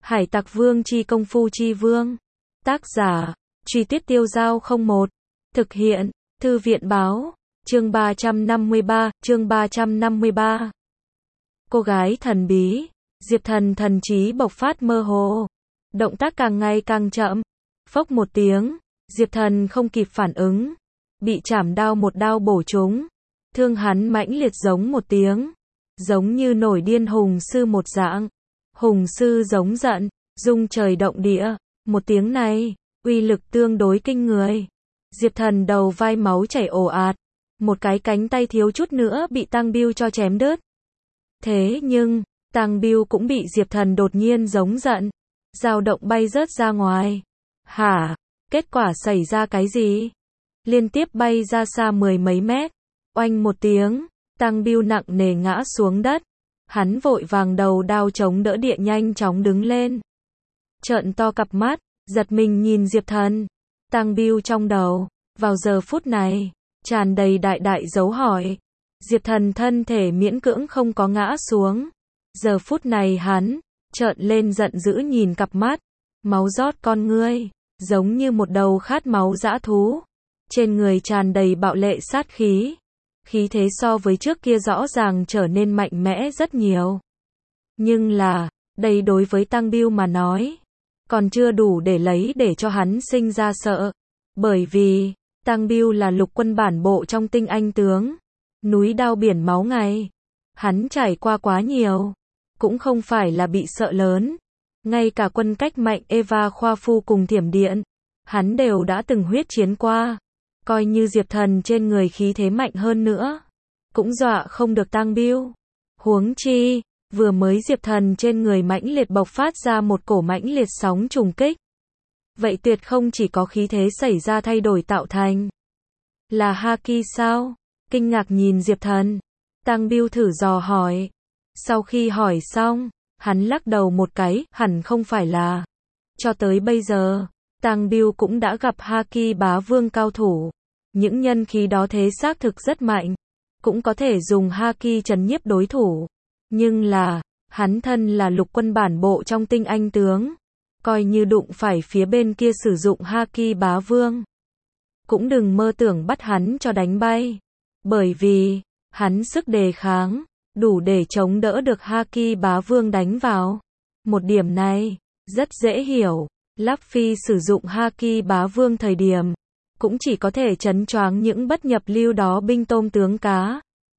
Hải Tặc Vương chi công phu chi vương. Tác giả, Truy Tuyết Tiêu Dao 01. Thực hiện, Thư viện Báo. Chương 353. Cô gái thần bí. Diệp Thần thần trí bộc phát mơ hồ. Động tác càng ngày càng chậm. Phốc một tiếng, Diệp Thần không kịp phản ứng. Bị chảm đao một đao bổ trúng. Thương hắn mãnh liệt giống một tiếng. Giống như nổi điên hùng sư một dạng. Hùng sư giống giận, rung trời động địa. Một tiếng này, uy lực tương đối kinh người. Diệp Thần đầu vai máu chảy ồ ạt. Một cái cánh tay thiếu chút nữa bị Tăng Biêu cho chém đứt. Thế nhưng, Tăng Biêu cũng bị Diệp Thần đột nhiên giống giận. Dao động bay rớt ra ngoài. Hả? Kết quả xảy ra cái gì? Liên tiếp bay ra xa mười mấy mét. Oanh một tiếng, Tăng Biêu nặng nề ngã xuống đất. Hắn vội vàng đầu đao chống đỡ địa nhanh chóng đứng lên. Trợn to cặp mắt, giật mình nhìn Diệp Thần. Tăng Biêu trong đầu, vào giờ phút này, tràn đầy đại dấu hỏi. Diệp Thần thân thể miễn cưỡng không có ngã xuống. Giờ phút này hắn, trợn lên giận dữ nhìn cặp mắt. Máu rót con ngươi, giống như một đầu khát máu dã thú. Trên người tràn đầy bạo lệ sát khí. Khí thế so với trước kia rõ ràng trở nên mạnh mẽ rất nhiều. Nhưng là, đây đối với Tăng Biêu mà nói, còn chưa đủ để lấy để cho hắn sinh ra sợ. Bởi vì, Tăng Biêu là lục quân bản bộ trong tinh anh tướng. Núi đao biển máu ngày. Hắn trải qua quá nhiều. Cũng không phải là bị sợ lớn. Ngay cả quân cách mạnh Eva Khoa Phu cùng Thiểm Điện. Hắn đều đã từng huyết chiến qua. Coi như Diệp Thần trên người khí thế mạnh hơn nữa. Cũng dọa không được Tăng Biêu. Huống chi, vừa mới Diệp Thần trên người mãnh liệt bộc phát ra một cổ mãnh liệt sóng trùng kích. Vậy tuyệt không chỉ có khí thế xảy ra thay đổi tạo thành. Là Haki sao? Kinh ngạc nhìn Diệp Thần. Tăng Biêu thử dò hỏi. Sau khi hỏi xong, hắn lắc đầu một cái, hẳn không phải là. Cho tới bây giờ, Tăng Biêu cũng đã gặp Haki bá vương cao thủ. Những nhân khí đó thế xác thực rất mạnh. Cũng có thể dùng Haki trấn nhiếp đối thủ. Nhưng là, hắn thân là lục quân bản bộ trong tinh anh tướng. Coi như đụng phải phía bên kia sử dụng Haki bá vương. Cũng đừng mơ tưởng bắt hắn cho đánh bay. Bởi vì, hắn sức đề kháng, đủ để chống đỡ được Haki bá vương đánh vào. Một điểm này, rất dễ hiểu. Lắp Phi sử dụng Haki bá vương thời điểm, cũng chỉ có thể trấn choáng những bất nhập lưu đó binh tôm tướng cá.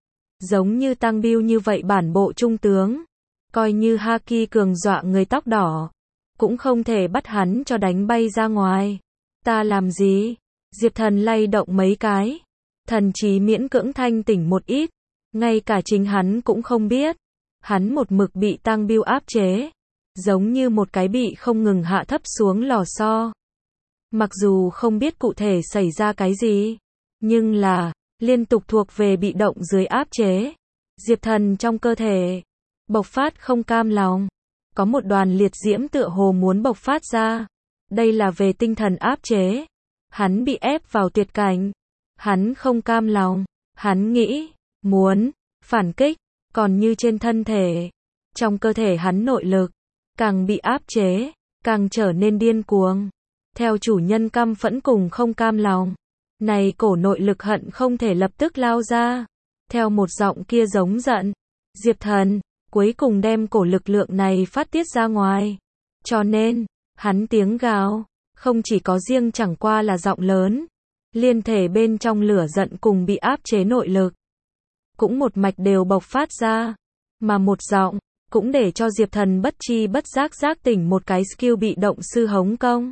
Giống như Tăng Biêu như vậy bản bộ trung tướng, coi như Haki cường dọa người tóc đỏ, cũng không thể bắt hắn cho đánh bay ra ngoài. Ta làm gì? Diệp Thần lay động mấy cái, thần trí miễn cưỡng thanh tỉnh một ít, ngay cả chính hắn cũng không biết. Hắn một mực bị Tăng Biêu áp chế, giống như một cái bị không ngừng hạ thấp xuống lò xo. Mặc dù không biết cụ thể xảy ra cái gì, nhưng là, liên tục thuộc về bị động dưới áp chế. Diệp Thần trong cơ thể, bộc phát không cam lòng. Có một đoàn liệt diễm tựa hồ muốn bộc phát ra. Đây là về tinh thần áp chế. Hắn bị ép vào tuyệt cảnh. Hắn không cam lòng. Hắn nghĩ, muốn, phản kích, còn như trên thân thể. Trong cơ thể hắn nội lực, càng bị áp chế, càng trở nên điên cuồng. Theo chủ nhân căm phẫn cùng không cam lòng. Này cổ nội lực hận không thể lập tức lao ra. Theo một giọng kia giống giận. Diệp Thần, cuối cùng đem cổ lực lượng này phát tiết ra ngoài. Cho nên, hắn tiếng gào, không chỉ có riêng chẳng qua là giọng lớn. Liên thể bên trong lửa giận cùng bị áp chế nội lực. Cũng một mạch đều bộc phát ra. Mà một giọng, cũng để cho Diệp Thần bất chi bất giác tỉnh một cái skill bị động sư hống công.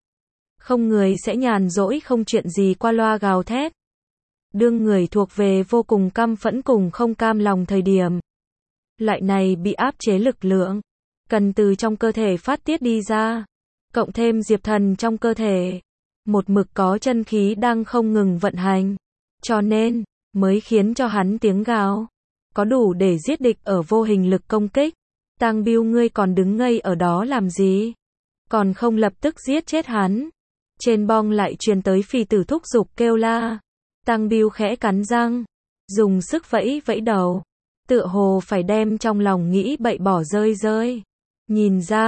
Không người sẽ nhàn rỗi không chuyện gì qua loa gào thét. Đương người thuộc về vô cùng căm phẫn cùng không cam lòng thời điểm. Loại này bị áp chế lực lượng, cần từ trong cơ thể phát tiết đi ra. Cộng thêm Diệp Thần trong cơ thể, một mực có chân khí đang không ngừng vận hành. Cho nên, mới khiến cho hắn tiếng gào, có đủ để giết địch ở vô hình lực công kích. Tăng Biêu ngươi còn đứng ngây ở đó làm gì? Còn không lập tức giết chết hắn. Trên bong lại truyền tới Phì Tử thúc giục kêu la. Tăng Biêu khẽ cắn răng, dùng sức vẫy đầu, tựa hồ phải đem trong lòng nghĩ bậy bỏ rơi. Nhìn ra,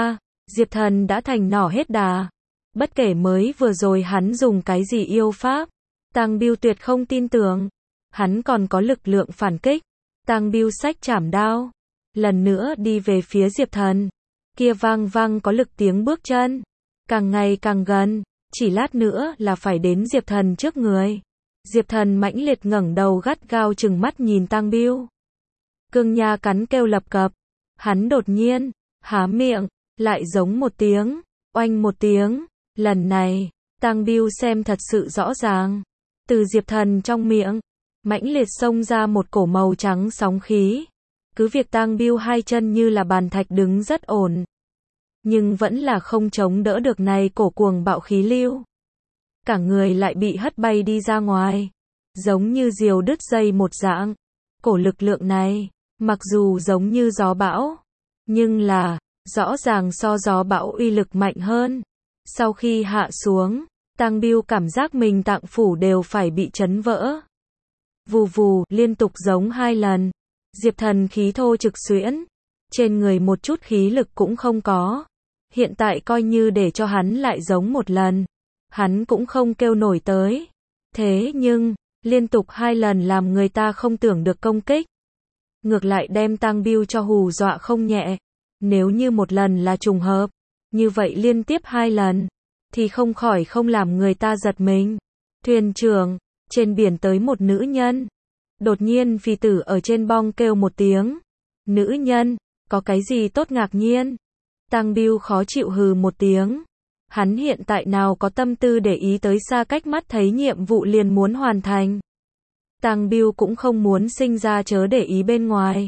Diệp Thần đã thành nỏ hết đà. Bất kể mới vừa rồi hắn dùng cái gì yêu pháp, Tăng Biêu tuyệt không tin tưởng. Hắn còn có lực lượng phản kích. Tăng Biêu xách trảm đao, lần nữa đi về phía Diệp Thần. Kia vang vang có lực tiếng bước chân, càng ngày càng gần, chỉ lát nữa là phải đến Diệp Thần trước người. Diệp Thần mãnh liệt ngẩng đầu gắt gao trừng mắt nhìn Tăng Biêu. Cương nha cắn kêu lập cập. Hắn đột nhiên há miệng, lại giống một tiếng, oanh một tiếng. Lần này, Tăng Biêu xem thật sự rõ ràng. Từ Diệp Thần trong miệng, mãnh liệt xông ra một cổ màu trắng sóng khí. Cứ việc Tăng Biêu hai chân như là bàn thạch đứng rất ổn, nhưng vẫn là không chống đỡ được này cổ cuồng bạo khí lưu. Cả người lại bị hất bay đi ra ngoài, giống như diều đứt dây một dạng. Cổ lực lượng này, mặc dù giống như gió bão, nhưng là, rõ ràng so gió bão uy lực mạnh hơn. Sau khi hạ xuống, Tăng Biêu cảm giác mình tạng phủ đều phải bị chấn vỡ. Vù vù, liên tục giống 2 lần. Diệp Thần khí thô trực xuyễn, trên người một chút khí lực cũng không có. Hiện tại coi như để cho hắn lại giống một lần, hắn cũng không kêu nổi tới. Thế nhưng, liên tục 2 lần làm người ta không tưởng được công kích. Ngược lại đem Tăng Biêu cho hù dọa không nhẹ. Nếu như một lần là trùng hợp, như vậy liên tiếp 2 lần, thì không khỏi không làm người ta giật mình. Thuyền trưởng, trên biển tới một nữ nhân. Đột nhiên phi tử ở trên bong kêu một tiếng. Nữ nhân, có cái gì tốt ngạc nhiên? Tăng Biêu khó chịu hừ một tiếng. Hắn hiện tại nào có tâm tư để ý tới xa cách mắt thấy nhiệm vụ liền muốn hoàn thành. Tăng Biêu cũng không muốn sinh ra chớ để ý bên ngoài.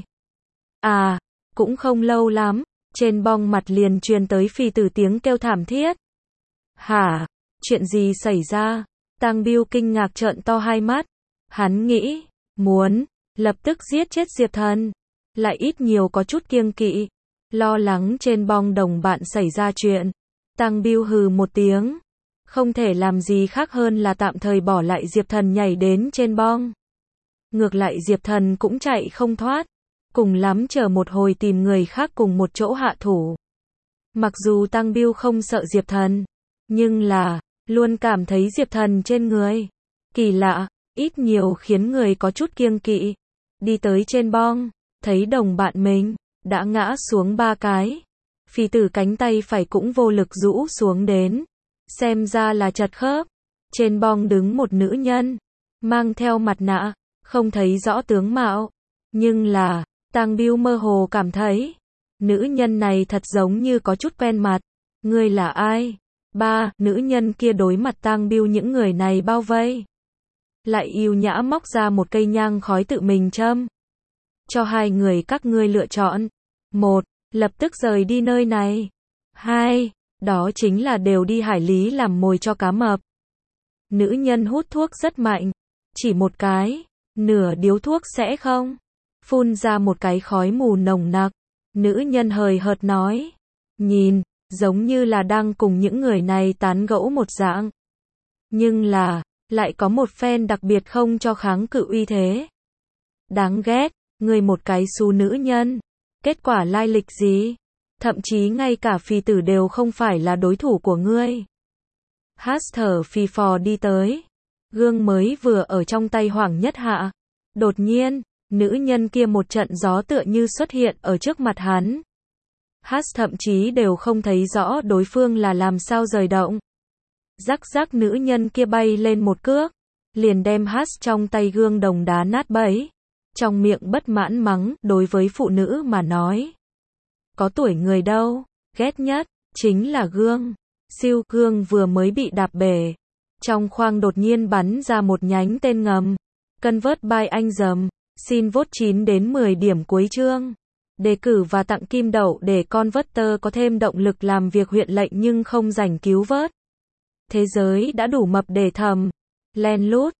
À, cũng không lâu lắm, trên bong mặt liền truyền tới phi tử tiếng kêu thảm thiết. Hả? Chuyện gì xảy ra? Tăng Biêu kinh ngạc trợn to hai mắt. Hắn nghĩ, muốn lập tức giết chết Diệp Thần, lại ít nhiều có chút kiêng kỵ, lo lắng trên bong đồng bạn xảy ra chuyện. Tăng Biêu hừ một tiếng, không thể làm gì khác hơn là tạm thời bỏ lại Diệp Thần nhảy đến trên bong. Ngược lại Diệp Thần cũng chạy không thoát, cùng lắm chờ một hồi tìm người khác cùng một chỗ hạ thủ. Mặc dù Tăng Biêu không sợ Diệp Thần, nhưng là, luôn cảm thấy Diệp Thần trên người kỳ lạ, ít nhiều khiến người có chút kiêng kỵ. Đi tới trên bong, thấy đồng bạn mình đã ngã xuống 3 cái. Phi tử cánh tay phải cũng vô lực rũ xuống đến, xem ra là chật khớp. Trên bong đứng một nữ nhân, mang theo mặt nạ, không thấy rõ tướng mạo, nhưng là, Tăng Biêu mơ hồ cảm thấy, nữ nhân này thật giống như có chút quen mặt. Ngươi là ai? Nữ nhân kia đối mặt Tăng Biêu những người này bao vây, lại yêu nhã móc ra một cây nhang khói tự mình châm. Cho 2 người các ngươi lựa chọn. 1. Lập tức rời đi nơi này. 2. Đó chính là đều đi hải lý làm mồi cho cá mập. Nữ nhân hút thuốc rất mạnh. Chỉ một cái, nửa điếu thuốc sẽ không. Phun ra một cái khói mù nồng nặc. Nữ nhân hời hợt nói. Nhìn, giống như là đang cùng những người này tán gẫu một dạng. Nhưng là, lại có một phen đặc biệt không cho kháng cự uy thế. Đáng ghét, ngươi một cái xú nữ nhân. Kết quả lai lịch gì? Thậm chí ngay cả phi tử đều không phải là đối thủ của ngươi. Hát thở phì phò đi tới. Gương mới vừa ở trong tay Hoàng Nhất Hạ. Đột nhiên, nữ nhân kia một trận gió tựa như xuất hiện ở trước mặt hắn. Hát thậm chí đều không thấy rõ đối phương là làm sao rời động. Rắc rắc nữ nhân kia bay lên một cước, liền đem Hát trong tay gương đồng đá nát bấy. Trong miệng bất mãn mắng, đối với phụ nữ mà nói. Có tuổi người đâu, ghét nhất, chính là gương. Siêu gương vừa mới bị đạp bể. Trong khoang đột nhiên bắn ra một nhánh tên ngầm. Convert by anh dầm, xin vote 9 đến 10 điểm cuối chương. Đề cử và tặng kim đậu để Converter có thêm động lực làm việc huyện lệnh nhưng không rảnh cứu vớt. Thế giới đã đủ mập để thầm. Len lút.